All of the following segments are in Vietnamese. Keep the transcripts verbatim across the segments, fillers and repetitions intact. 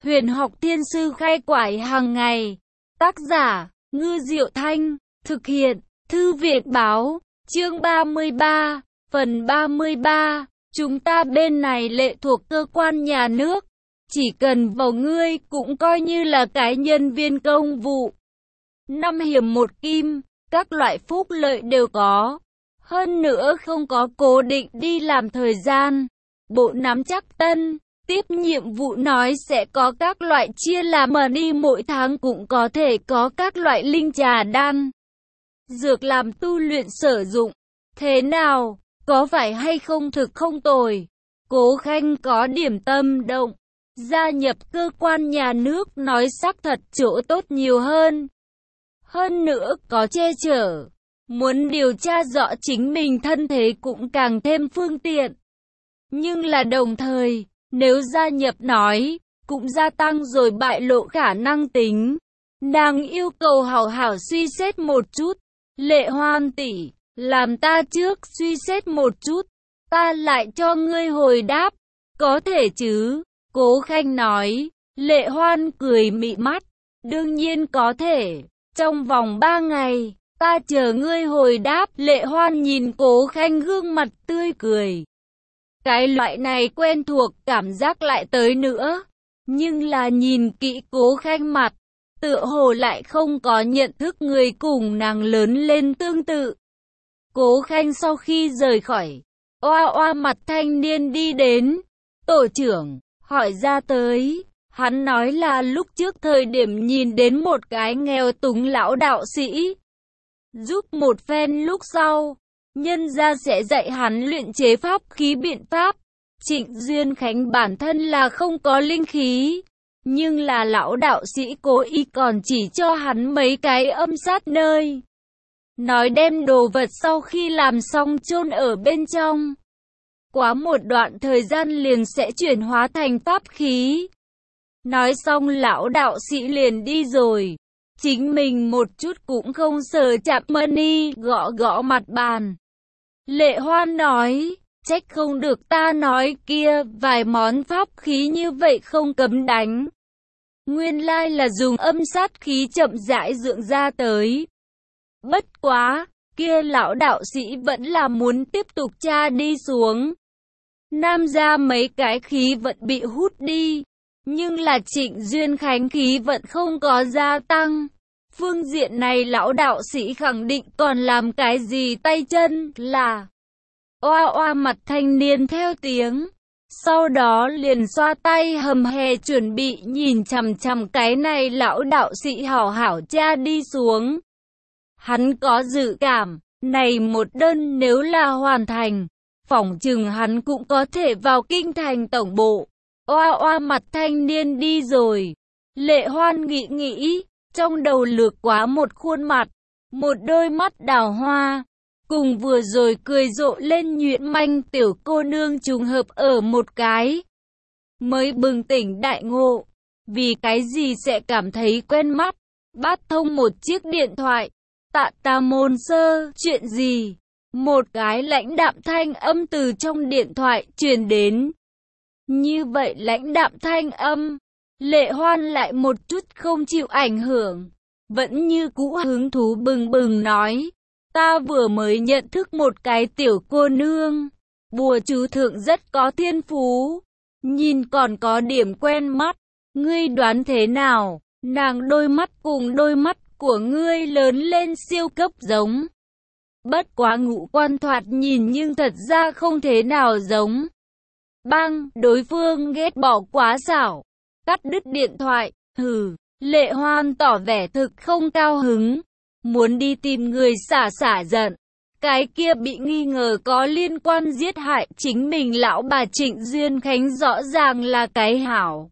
Huyền học thiên sư khai quải hàng ngày. Tác giả, Ngư Diệu Thanh. Thực hiện, Thư viện báo. Chương ba mươi ba, phần ba mươi ba. Chúng ta bên này lệ thuộc cơ quan nhà nước. Chỉ cần vào ngươi cũng coi như là cái nhân viên công vụ. Năm hiểm một kim, các loại phúc lợi đều có. Hơn nữa không có cố định đi làm thời gian. Bộ nắm chắc tân, tiếp nhiệm vụ nói sẽ có các loại chia làm mà đi mỗi tháng cũng có thể có các loại linh trà đan. Dược làm tu luyện sử dụng. Thế nào, có phải hay không thực không tồi? Cố Khanh có điểm tâm động. Gia nhập cơ quan nhà nước nói xác thật chỗ tốt nhiều hơn. Hơn nữa có che chở. Muốn điều tra rõ chính mình thân thế cũng càng thêm phương tiện. Nhưng là đồng thời, nếu gia nhập nói, cũng gia tăng rồi bại lộ khả năng tính. Nàng yêu cầu hảo hảo suy xét một chút. Lệ Hoan tỷ, làm ta trước suy xét một chút, ta lại cho ngươi hồi đáp. Có thể chứ? Cố Khanh nói. Lệ Hoan cười mị mắt. Đương nhiên có thể. Trong vòng ba ngày, ta chờ ngươi hồi đáp. Lệ Hoan nhìn Cố Khanh gương mặt tươi cười. Cái loại này quen thuộc cảm giác lại tới nữa. Nhưng là nhìn kỹ Cố Khanh mặt, tựa hồ lại không có nhận thức người cùng nàng lớn lên tương tự. Cố Khanh sau khi rời khỏi, oa oa mặt thanh niên đi đến. Tổ trưởng, hỏi ra tới. Hắn nói là lúc trước thời điểm nhìn đến một cái nghèo túng lão đạo sĩ. Giúp một phen lúc sau, nhân gia sẽ dạy hắn luyện chế pháp khí biện pháp. Trịnh Duyên Khánh bản thân là không có linh khí. Nhưng là lão đạo sĩ cố ý còn chỉ cho hắn mấy cái âm sát nơi. Nói đem đồ vật sau khi làm xong chôn ở bên trong. Quá một đoạn thời gian liền sẽ chuyển hóa thành pháp khí. Nói xong lão đạo sĩ liền đi rồi. Chính mình một chút cũng không sờ chạm money, gõ gõ mặt bàn. Lệ Hoan nói, trách không được ta nói kia, vài món pháp khí như vậy không cấm đánh. Nguyên lai là dùng âm sát khí chậm rãi dưỡng ra tới. Bất quá, kia lão đạo sĩ vẫn là muốn tiếp tục tra đi xuống. Nam gia mấy cái khí vận bị hút đi, nhưng là Trịnh Duyên Khánh khí vận không có gia tăng. Phương diện này lão đạo sĩ khẳng định còn làm cái gì tay chân là. Oa oa mặt thanh niên theo tiếng. Sau đó liền xoa tay hầm hè chuẩn bị nhìn chằm chằm cái này lão đạo sĩ hảo hảo tra đi xuống. Hắn có dự cảm, này một đơn nếu là hoàn thành, phỏng chừng hắn cũng có thể vào kinh thành tổng bộ. Oa oa mặt thanh niên đi rồi. Lệ Hoan nghĩ nghĩ, trong đầu lược quá một khuôn mặt, một đôi mắt đào hoa. Cùng vừa rồi cười rộ lên nhuyễn manh tiểu cô nương trùng hợp ở một cái. Mới bừng tỉnh đại ngộ. Vì cái gì sẽ cảm thấy quen mắt. Bắt thông một chiếc điện thoại. Tạ ta môn sơ, chuyện gì? Một cái lãnh đạm thanh âm từ trong điện thoại truyền đến. Như vậy lãnh đạm thanh âm. Lệ Hoan lại một chút không chịu ảnh hưởng. Vẫn như cũ hứng thú bừng bừng nói. Ta vừa mới nhận thức một cái tiểu cô nương. Bùa chú thượng rất có thiên phú. Nhìn còn có điểm quen mắt. Ngươi đoán thế nào? Nàng đôi mắt cùng đôi mắt của ngươi lớn lên siêu cấp giống. Bất quá ngũ quan thoạt nhìn nhưng thật ra không thế nào giống. Bang, đối phương ghét bỏ quá xảo. Cắt đứt điện thoại. Hừ, Lệ Hoan tỏ vẻ thực không cao hứng. Muốn đi tìm người xả xả giận. Cái kia bị nghi ngờ có liên quan giết hại chính mình lão bà Trịnh Duyên Khánh rõ ràng là cái hảo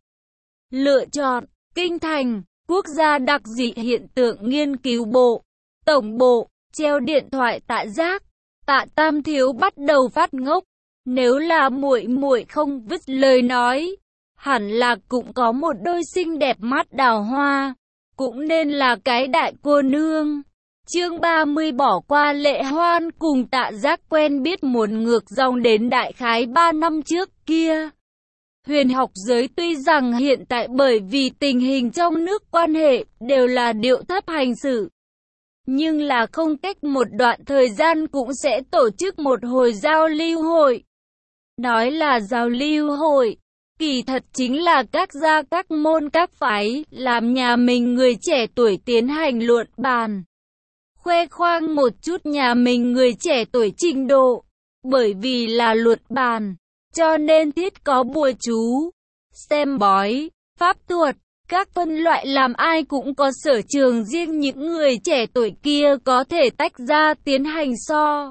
lựa chọn. Kinh thành, Quốc gia đặc dị hiện tượng nghiên cứu bộ, tổng bộ, treo điện thoại Tạ Giác. Tạ Tam thiếu bắt đầu phát ngốc. Nếu là muội muội không vứt lời nói, hẳn là cũng có một đôi xinh đẹp mắt đào hoa, cũng nên là cái đại cô nương. Chương ba mươi bỏ qua Lệ Hoan cùng Tạ Giác quen biết muốn ngược dòng đến đại khái ba năm trước kia. Huyền học giới tuy rằng hiện tại bởi vì tình hình trong nước quan hệ đều là điệu thấp hành xử, nhưng là không cách một đoạn thời gian cũng sẽ tổ chức một hồi giao lưu hội. Nói là giao lưu hội, kỳ thật chính là các gia các môn các phái làm nhà mình người trẻ tuổi tiến hành luận bàn, khoe khoang một chút nhà mình người trẻ tuổi trình độ. Bởi vì là luận bàn, cho nên thiết có bùa chú, xem bói, pháp thuật, các phân loại làm ai cũng có sở trường riêng. Những người trẻ tuổi kia có thể tách ra tiến hành so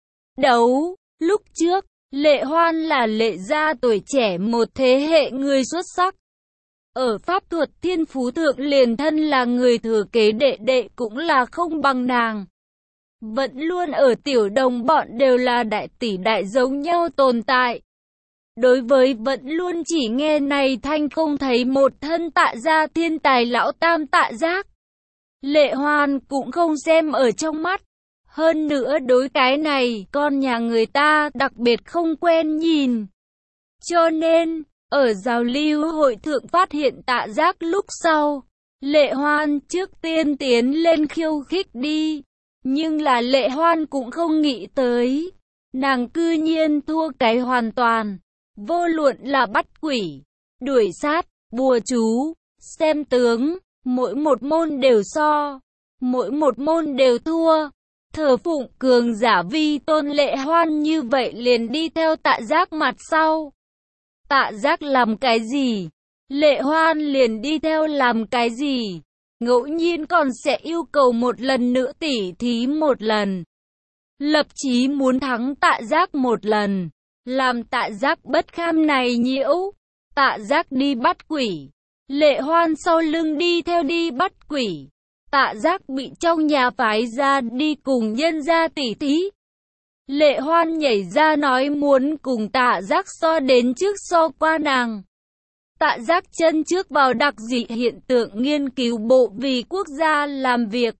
đấu. Lúc trước, Lệ Hoan là Lệ gia tuổi trẻ một thế hệ người xuất sắc. Ở pháp thuật thiên phú thượng liền thân là người thừa kế đệ đệ cũng là không bằng nàng. Vẫn luôn ở tiểu đồng bọn đều là đại tỷ đại giống nhau tồn tại. Đối với vẫn luôn chỉ nghe này thanh không thấy một thân Tạ gia thiên tài lão tam Tạ Giác, Lệ Hoan cũng không xem ở trong mắt. Hơn nữa đối cái này con nhà người ta đặc biệt không quen nhìn. Cho nên, ở giao lưu hội thượng phát hiện Tạ Giác lúc sau, Lệ Hoan trước tiên tiến lên khiêu khích đi. Nhưng là Lệ Hoan cũng không nghĩ tới, nàng cư nhiên thua cái hoàn toàn. Vô luận là bắt quỷ, đuổi sát, bùa chú, xem tướng, mỗi một môn đều so, mỗi một môn đều thua. Thờ phụng cường giả vi tôn Lệ Hoan như vậy liền đi theo Tạ Giác mặt sau. Tạ Giác làm cái gì, Lệ Hoan liền đi theo làm cái gì. Ngẫu nhiên còn sẽ yêu cầu một lần nữa tỉ thí một lần. Lập chí muốn thắng Tạ Giác một lần, làm Tạ Giác bất kham này nhiễu. Tạ Giác đi bắt quỷ, Lệ Hoan sau lưng đi theo đi bắt quỷ. Tạ Giác bị trong nhà phái ra đi cùng nhân gia tỉ thí. Lệ Hoan nhảy ra nói muốn cùng Tạ Giác so đến trước so qua nàng. Tạ Giác chân trước vào đặc dị hiện tượng nghiên cứu bộ vì quốc gia làm việc.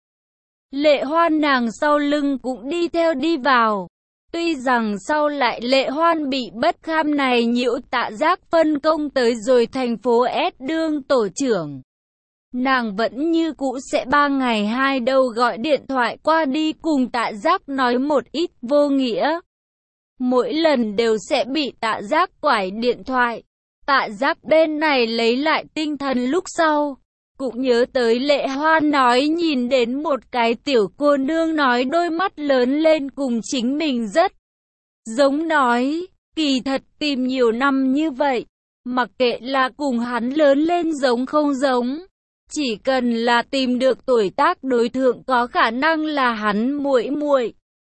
Lệ Hoan nàng sau lưng cũng đi theo đi vào. Tuy rằng sau lại Lệ Hoan bị bất kham này nhiễu, Tạ Giác phân công tới rồi thành phố S đương tổ trưởng. Nàng vẫn như cũ sẽ ba ngày hai đầu gọi điện thoại qua đi cùng Tạ Giác nói một ít vô nghĩa. Mỗi lần đều sẽ bị Tạ Giác quải điện thoại. Tạ Giác bên này lấy lại tinh thần lúc sau, cũng nhớ tới Lệ Hoan nói nhìn đến một cái tiểu cô nương nói đôi mắt lớn lên cùng chính mình rất giống, nói, kỳ thật tìm nhiều năm như vậy, mặc kệ là cùng hắn lớn lên giống không giống, chỉ cần là tìm được tuổi tác đối tượng có khả năng là hắn muội muội,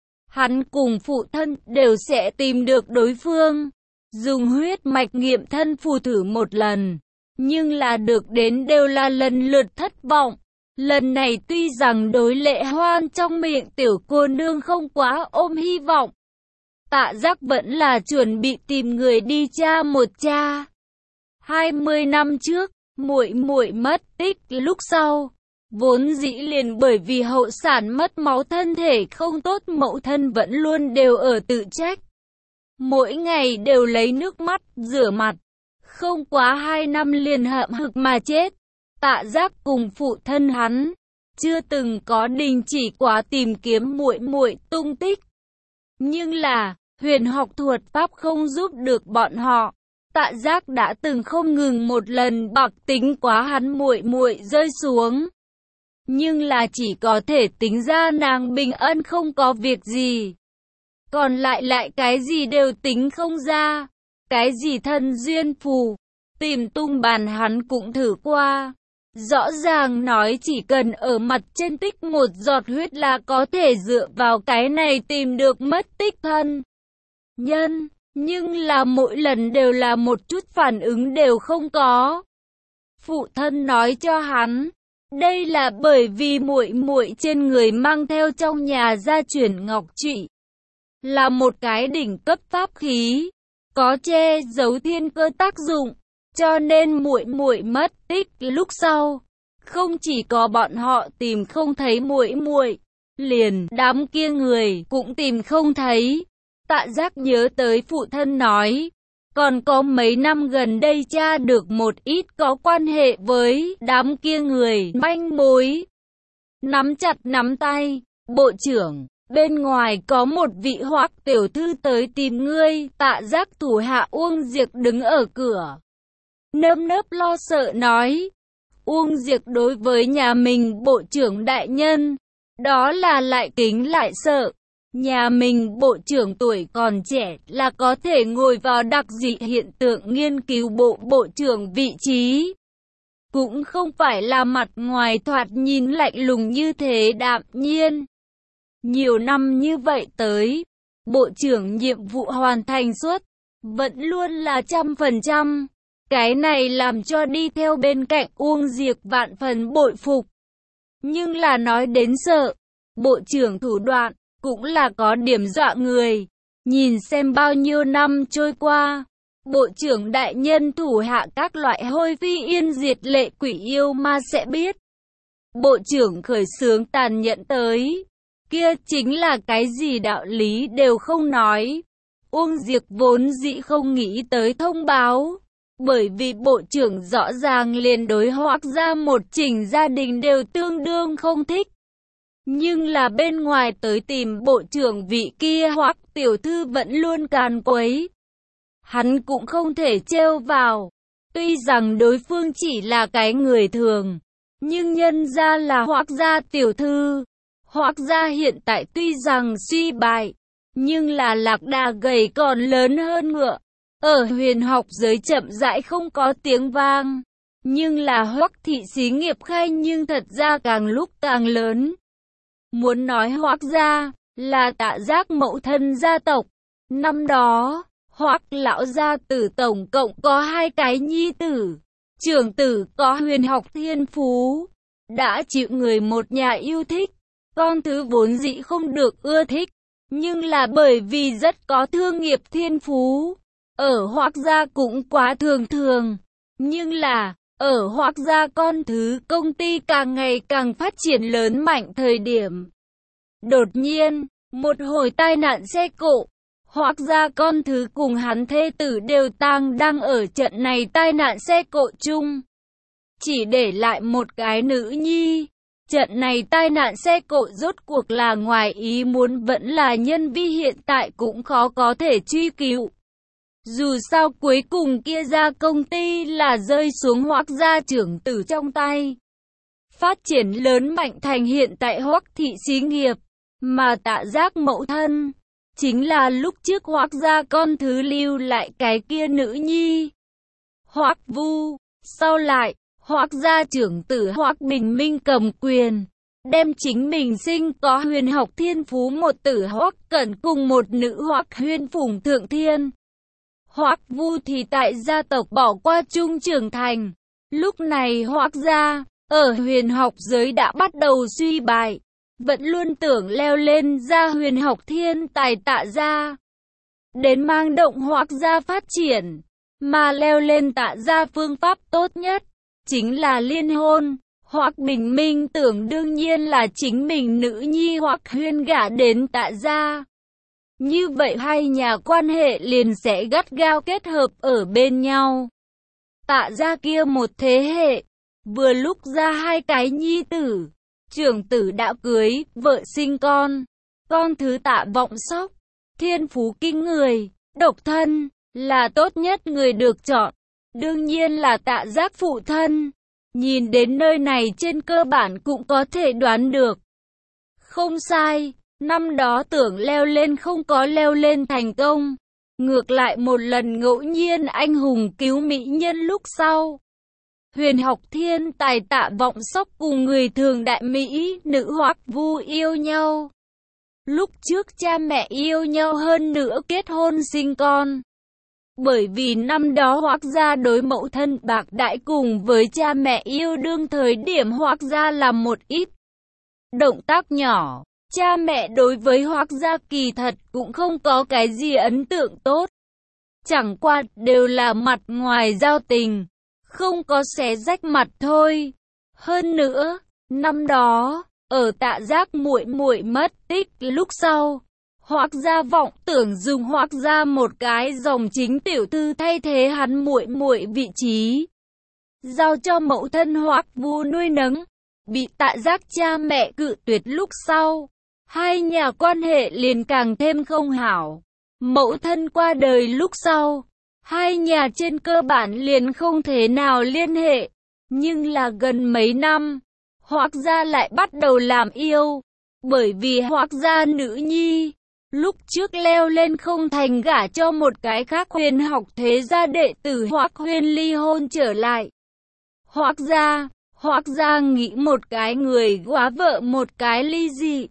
hắn cùng phụ thân đều sẽ tìm được đối phương. Dùng huyết mạch nghiệm thân phù thử một lần, nhưng là được đến đều là lần lượt thất vọng. Lần này tuy rằng đối Lệ Hoan trong miệng tiểu cô nương không quá ôm hy vọng, Tạ Giác vẫn là chuẩn bị tìm người đi tra một tra. hai mươi năm trước, muội muội mất tích lúc sau, vốn dĩ liền bởi vì hậu sản mất máu thân thể không tốt, mẫu thân vẫn luôn đều ở tự trách. Mỗi ngày đều lấy nước mắt rửa mặt, không quá hai năm liền hậm hực mà chết. Tạ Giác cùng phụ thân hắn chưa từng có đình chỉ quá tìm kiếm muội muội tung tích. Nhưng là huyền học thuật pháp không giúp được bọn họ. Tạ Giác đã từng không ngừng một lần bạc tính quá hắn muội muội rơi xuống, nhưng là chỉ có thể tính ra nàng bình an không có việc gì. Còn lại lại cái gì đều tính không ra. Cái gì thân duyên phù, tìm tung bàn hắn cũng thử qua. Rõ ràng nói chỉ cần ở mặt trên tích một giọt huyết là có thể dựa vào cái này tìm được mất tích thân nhân. Nhưng là mỗi lần đều là một chút phản ứng đều không có. Phụ thân nói cho hắn, đây là bởi vì muội muội trên người mang theo trong nhà gia truyền ngọc trụy, là một cái đỉnh cấp pháp khí, có che giấu thiên cơ tác dụng, cho nên muội muội mất tích lúc sau, không chỉ có bọn họ tìm không thấy muội muội, liền đám kia người cũng tìm không thấy. Tạ Giác nhớ tới phụ thân nói, Còn có mấy năm gần đây cha được một ít có quan hệ với đám kia người manh mối. Nắm chặt nắm tay, bộ trưởng, bên ngoài có một vị Hoắc tiểu thư tới tìm ngươi. Tạ Giác thủ hạ Uông Diệc đứng ở cửa, nơm nớp lo sợ nói. Uông Diệc đối với nhà mình bộ trưởng đại nhân, đó là lại kính lại sợ. Nhà mình bộ trưởng tuổi còn trẻ là có thể ngồi vào đặc dị hiện tượng nghiên cứu bộ bộ trưởng vị trí. Cũng không phải là mặt ngoài thoạt nhìn lạnh lùng như thế đạm nhiên. Nhiều năm như vậy tới, bộ trưởng nhiệm vụ hoàn thành suốt, vẫn luôn là trăm phần trăm. Cái này làm cho đi theo bên cạnh Uông Diệc vạn phần bội phục. Nhưng là nói đến sợ, bộ trưởng thủ đoạn, cũng là có điểm dọa người. Nhìn xem bao nhiêu năm trôi qua, bộ trưởng đại nhân thủ hạ các loại hôi phi yên diệt lệ quỷ yêu ma sẽ biết. Bộ trưởng khởi xướng tàn nhẫn tới, kia chính là cái gì đạo lý đều không nói. Uông Diệc vốn dĩ không nghĩ tới thông báo, bởi vì bộ trưởng rõ ràng liền đối Hoắc gia một chỉnh gia đình đều tương đương không thích. Nhưng là bên ngoài tới tìm bộ trưởng vị kia Hoắc tiểu thư vẫn luôn càn quấy. Hắn cũng không thể trêu vào. Tuy rằng đối phương chỉ là cái người thường, nhưng nhân ra là Hoắc gia tiểu thư. Hoắc gia hiện tại tuy rằng suy bại, nhưng là lạc đà gầy còn lớn hơn ngựa. Ở huyền học giới chậm rãi không có tiếng vang. Nhưng là Hoắc thị xí nghiệp khai nhưng thật ra càng lúc càng lớn. Muốn nói Hoắc gia là Tạ Giác mẫu thân gia tộc. Năm đó, Hoắc lão gia tử tổng cộng có hai cái nhi tử. Trưởng tử có huyền học thiên phú, đã chịu người một nhà yêu thích. Con thứ vốn dĩ không được ưa thích, nhưng là bởi vì rất có thương nghiệp thiên phú. Ở Hoắc gia cũng quá thường thường. Nhưng là, ở Hoắc gia con thứ công ty càng ngày càng phát triển lớn mạnh thời điểm. Đột nhiên, một hồi tai nạn xe cộ, Hoắc gia con thứ cùng hắn thê tử đều tang đang ở trận này tai nạn xe cộ chung. Chỉ để lại một cái nữ nhi. Trận này tai nạn xe cộ rốt cuộc là ngoài ý muốn vẫn là nhân vi hiện tại cũng khó có thể truy cứu. Dù sao cuối cùng kia ra công ty là rơi xuống Hoắc gia trưởng tử trong tay. Phát triển lớn mạnh thành hiện tại Hoắc thị xí nghiệp, mà Tạ Giác mẫu thân, chính là lúc trước Hoắc gia con thứ lưu lại cái kia nữ nhi. Hoắc Vu, sau lại, Hoắc gia trưởng tử Hoắc Bình Minh cầm quyền, đem chính mình sinh có huyền học thiên phú một tử Hoắc Cẩn cùng một nữ Hoắc Huyên phủng thượng thiên. Hoắc Vu thì tại gia tộc bỏ qua trung trưởng thành. Lúc này Hoắc gia, ở huyền học giới đã bắt đầu suy bại, vẫn luôn tưởng leo lên ra huyền học thiên tài Tạ gia. Đến mang động Hoắc gia phát triển, mà leo lên Tạ gia phương pháp tốt nhất, chính là liên hôn. Hoắc Bình Minh tưởng đương nhiên là chính mình nữ nhi Hoắc Huyên gả đến Tạ gia. Như vậy hai nhà quan hệ liền sẽ gắt gao kết hợp ở bên nhau. Tạ gia kia một thế hệ, vừa lúc ra hai cái nhi tử, trưởng tử đã cưới, vợ sinh con. Con thứ Tạ Vọng Sóc, thiên phú kinh người, độc thân, là tốt nhất người được chọn. Đương nhiên là Tạ Giác phụ thân. Nhìn đến nơi này trên cơ bản cũng có thể đoán được. Không sai. Năm đó tưởng leo lên không có leo lên thành công. Ngược lại một lần ngẫu nhiên anh hùng cứu mỹ nhân lúc sau. Huyền học thiên tài Tạ Vọng Sóc cùng người thường đại Mỹ nữ Hoắc Vu yêu nhau. Lúc trước cha mẹ yêu nhau hơn nữa kết hôn sinh con. Bởi vì năm đó Hoắc gia đối mẫu thân bạc đãi cùng với cha mẹ yêu đương thời điểm Hoắc gia làm một ít động tác nhỏ. Cha mẹ đối với Hoắc gia kỳ thật cũng không có cái gì ấn tượng tốt. Chẳng qua đều là mặt ngoài giao tình, không có xé rách mặt thôi. Hơn nữa, năm đó, ở Tạ Giác muội muội mất tích lúc sau, Hoác gia vọng tưởng dùng Hoác gia một cái dòng chính tiểu thư thay thế hắn muội muội vị trí, giao cho mẫu thân Hoác Vu nuôi nấng. Bị Tạ Giác cha mẹ cự tuyệt lúc sau, hai nhà quan hệ liền càng thêm không hảo. Mẫu thân qua đời lúc sau, hai nhà trên cơ bản liền không thể nào liên hệ. Nhưng là gần mấy năm, Hoác gia lại bắt đầu làm yêu, bởi vì Hoác gia nữ nhi lúc trước leo lên không thành gả cho một cái khác huyền học thế gia đệ tử Hoác Huyên ly hôn trở lại. Hoác gia, Hoác gia nghĩ một cái người góa vợ một cái ly dị.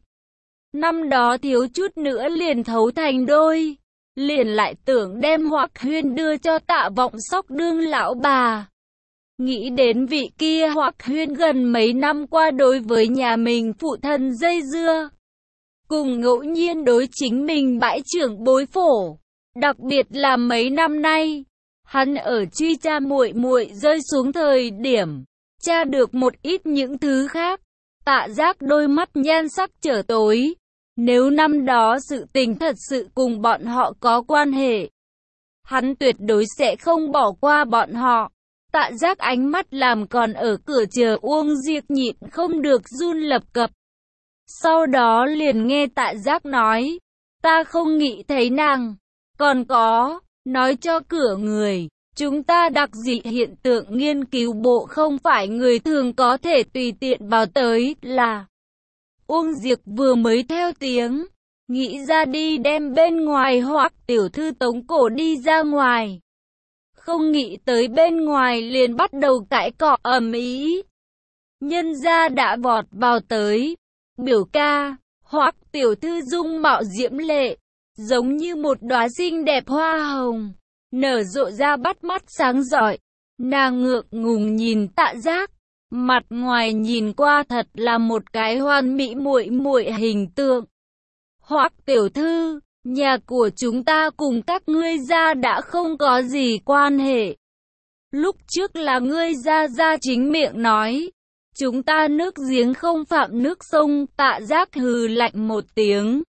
Năm đó thiếu chút nữa liền thấu thành đôi, liền lại tưởng đem Hoác Huyên đưa cho Tạ Vọng Sóc đương lão bà. Nghĩ đến vị kia Hoác Huyên gần mấy năm qua đối với nhà mình phụ thân dây dưa, cùng ngẫu nhiên đối chính mình bãi trưởng bối phổ, đặc biệt là mấy năm nay, hắn ở truy tra muội muội rơi xuống thời điểm, tra được một ít những thứ khác. Tạ Giác đôi mắt nhan sắc trở tối, nếu năm đó sự tình thật sự cùng bọn họ có quan hệ, hắn tuyệt đối sẽ không bỏ qua bọn họ. Tạ Giác ánh mắt làm còn ở cửa chờ Uông Diệp nhịn không được run lập cập. Sau đó liền nghe Tạ Giác nói, ta không nghĩ thấy nàng. Còn có, nói cho cửa người, chúng ta đặc dị hiện tượng nghiên cứu bộ không phải người thường có thể tùy tiện vào tới là. Uông Diệp vừa mới theo tiếng, nghĩ ra đi đem bên ngoài Hoác tiểu thư tống cổ đi ra ngoài. Không nghĩ tới bên ngoài liền bắt đầu cãi cọ ầm ĩ. Nhân gia đã vọt vào tới. Biểu ca, Hoác tiểu thư dung mạo diễm lệ, giống như một đóa xinh đẹp hoa hồng, nở rộ ra bắt mắt sáng rọi. Nàng ngượng ngùng nhìn Tạ Giác, mặt ngoài nhìn qua thật là một cái hoàn mỹ muội muội hình tượng. Hoác tiểu thư, nhà của chúng ta cùng các ngươi gia đã không có gì quan hệ. Lúc trước là ngươi gia gia chính miệng nói, chúng ta nước giếng không phạm nước sông. Tạ Giác hừ lạnh một tiếng,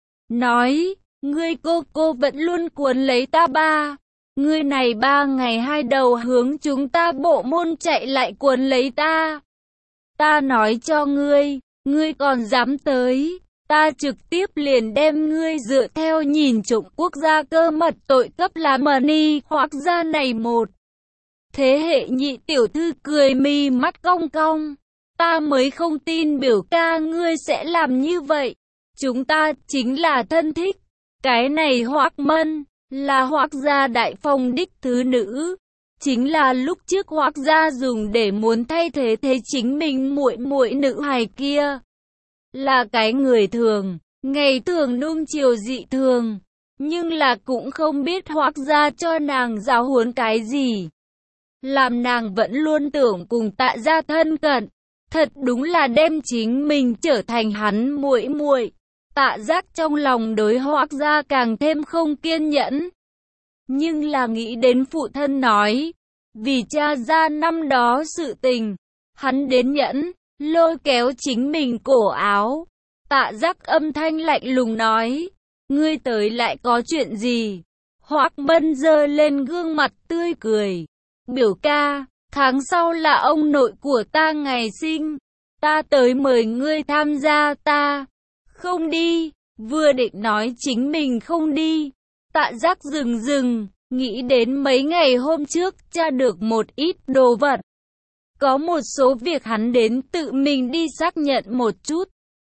nói, ngươi cô cô vẫn luôn cuốn lấy ta ba. Ngươi này ba ngày hai đầu hướng chúng ta bộ môn chạy lại cuốn lấy ta. Ta nói cho ngươi, ngươi còn dám tới, ta trực tiếp liền đem ngươi dựa theo nhìn trộm quốc gia cơ mật tội cấp làm mani. Hoác gia này một thế hệ nhị tiểu thư cười mi mắt cong cong. Ta mới không tin biểu ca ngươi sẽ làm như vậy. Chúng ta chính là thân thích. Cái này Hoác Mân là Hoác gia đại phong đích thứ nữ, chính là lúc trước Hoác gia dùng để muốn thay thế thế chính mình muội muội nữ hài kia. Là cái người thường, ngày thường nuông chiều dị thường, nhưng là cũng không biết Hoác gia cho nàng giáo huấn cái gì, làm nàng vẫn luôn tưởng cùng Tạ gia thân cận. Thật đúng là đem chính mình trở thành hắn muội muội. Tạ Giác trong lòng đối Hoác gia càng thêm không kiên nhẫn. Nhưng là nghĩ đến phụ thân nói, vì cha gia năm đó sự tình, hắn đến nhẫn, lôi kéo chính mình cổ áo. Tạ Giác âm thanh lạnh lùng nói, ngươi tới lại có chuyện gì? Hoác Mân giơ lên gương mặt tươi cười, biểu ca, tháng sau là ông nội của ta ngày sinh, ta tới mời ngươi tham gia. Ta không đi. Vừa định nói chính mình không đi, Tạ Giác dừng dừng, nghĩ đến mấy ngày hôm trước tra được một ít đồ vật. Có một số việc hắn đến tự mình đi xác nhận một chút.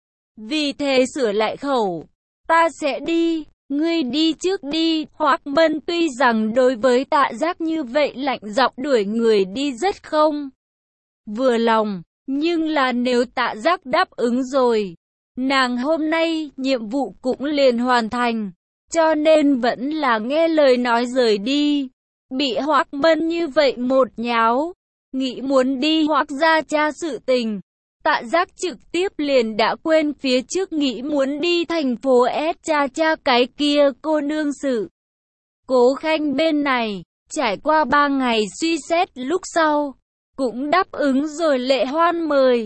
Vì thế sửa lại khẩu, ta sẽ đi, ngươi đi trước đi. Hoác Mân tuy rằng đối với Tạ Giác như vậy lạnh giọng đuổi người đi rất không vừa lòng, nhưng là nếu Tạ Giác đáp ứng rồi, nàng hôm nay nhiệm vụ cũng liền hoàn thành, cho nên vẫn là nghe lời nói rời đi. Bị Hoác Mân như vậy một nháo, nghĩ muốn đi Hoác gia tra sự tình, Tạ Giác trực tiếp liền đã quên phía trước nghĩ muốn đi thành phố S tra tra cái kia cô nương sự. Cố Khanh bên này, trải qua ba ngày suy xét lúc sau, cũng đáp ứng rồi Lệ Hoan mời.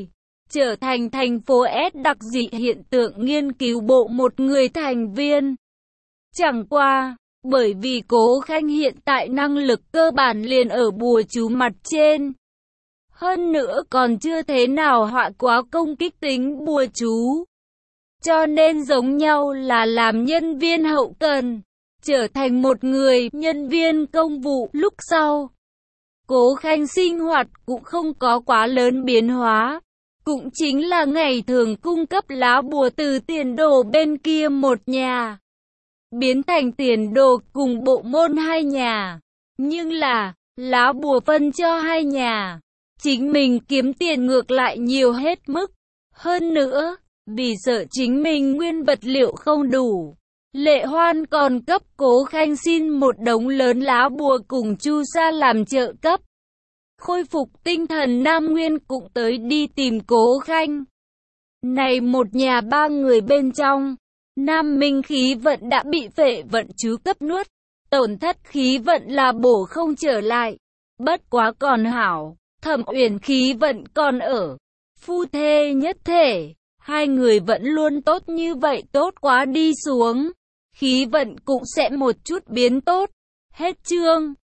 trở thành thành phố S đặc dị hiện tượng nghiên cứu bộ một người thành viên. Chẳng qua, bởi vì Cố Khanh hiện tại năng lực cơ bản liền ở bùa chú mặt trên. Hơn nữa còn chưa thế nào họa quá công kích tính bùa chú. Cho nên giống nhau là làm nhân viên hậu cần, trở thành một người nhân viên công vụ lúc sau. Cố Khanh sinh hoạt cũng không có quá lớn biến hóa. Cũng chính là ngày thường cung cấp lá bùa từ tiền đồ bên kia một nhà. Biến thành tiền đồ cùng bộ môn hai nhà. Nhưng là, lá bùa phân cho hai nhà. Chính mình kiếm tiền ngược lại nhiều hết mức. Hơn nữa, vì sợ chính mình nguyên vật liệu không đủ. Lệ Hoan còn cấp Cố Khanh xin một đống lớn lá bùa cùng chu sa làm trợ cấp. Khôi phục tinh thần Nam Nguyên cũng tới đi tìm Cố Khanh. Này một nhà ba người bên trong, Nam Minh khí vận đã bị phệ vận chú cấp nuốt, tổn thất khí vận là bổ không trở lại. Bất quá còn hảo, Thẩm Uyển khí vận còn ở, phu thê nhất thể, hai người vẫn luôn tốt như vậy tốt quá đi xuống, khí vận cũng sẽ một chút biến tốt. Hết chương.